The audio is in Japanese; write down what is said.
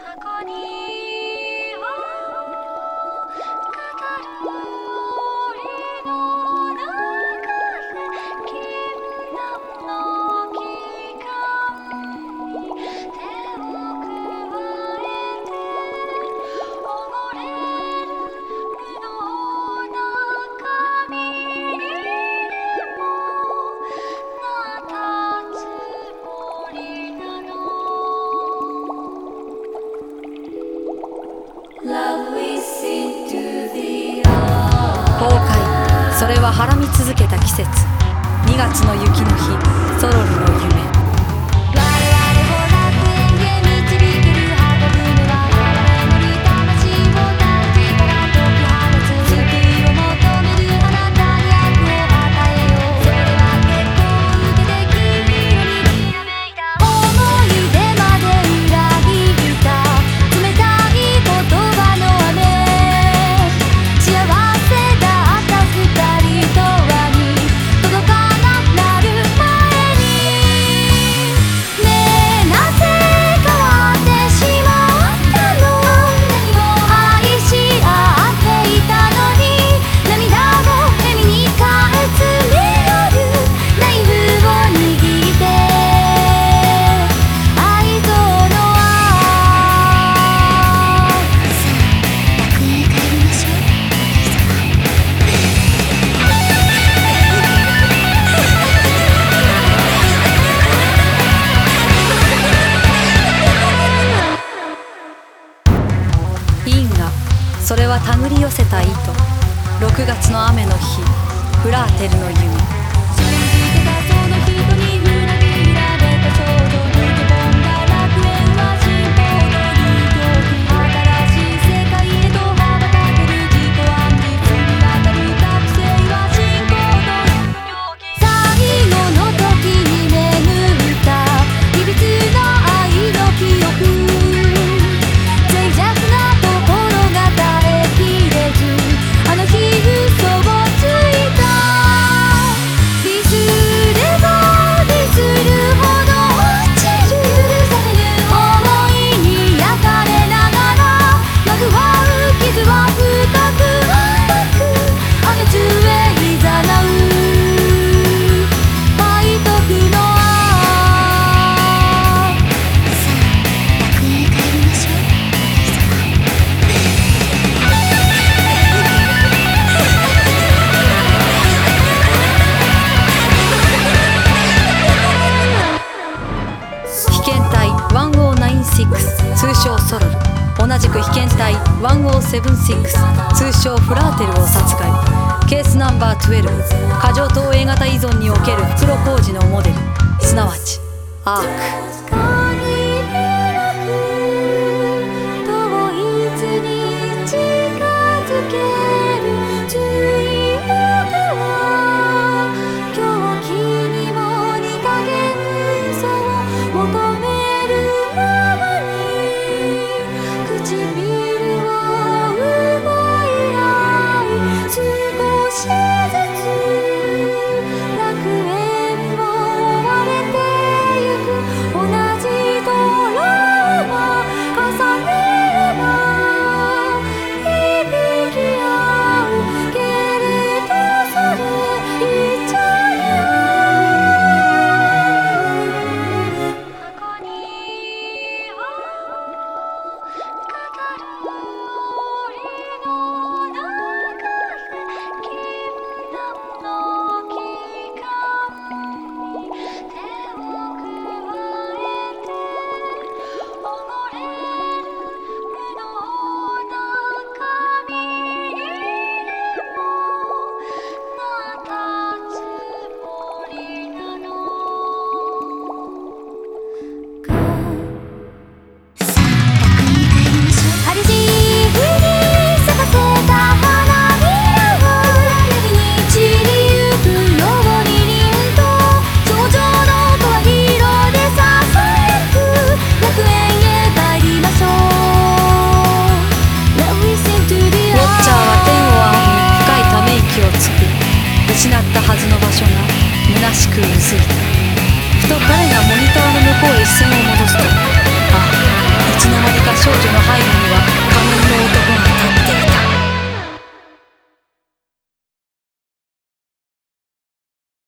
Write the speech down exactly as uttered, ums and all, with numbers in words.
崩壊、それははらみ続けた季節。にがつの雪の日、ソロルの夢。それは手繰り寄せた糸。ろくがつの雨の日、フラーテルの夢。通称ソロル、同じく被験体いちぜろななろく通称フラーテルを殺害。ケースナンバーじゅうに、過剰投影型依存における袋小路のモデル、すなわちアーク。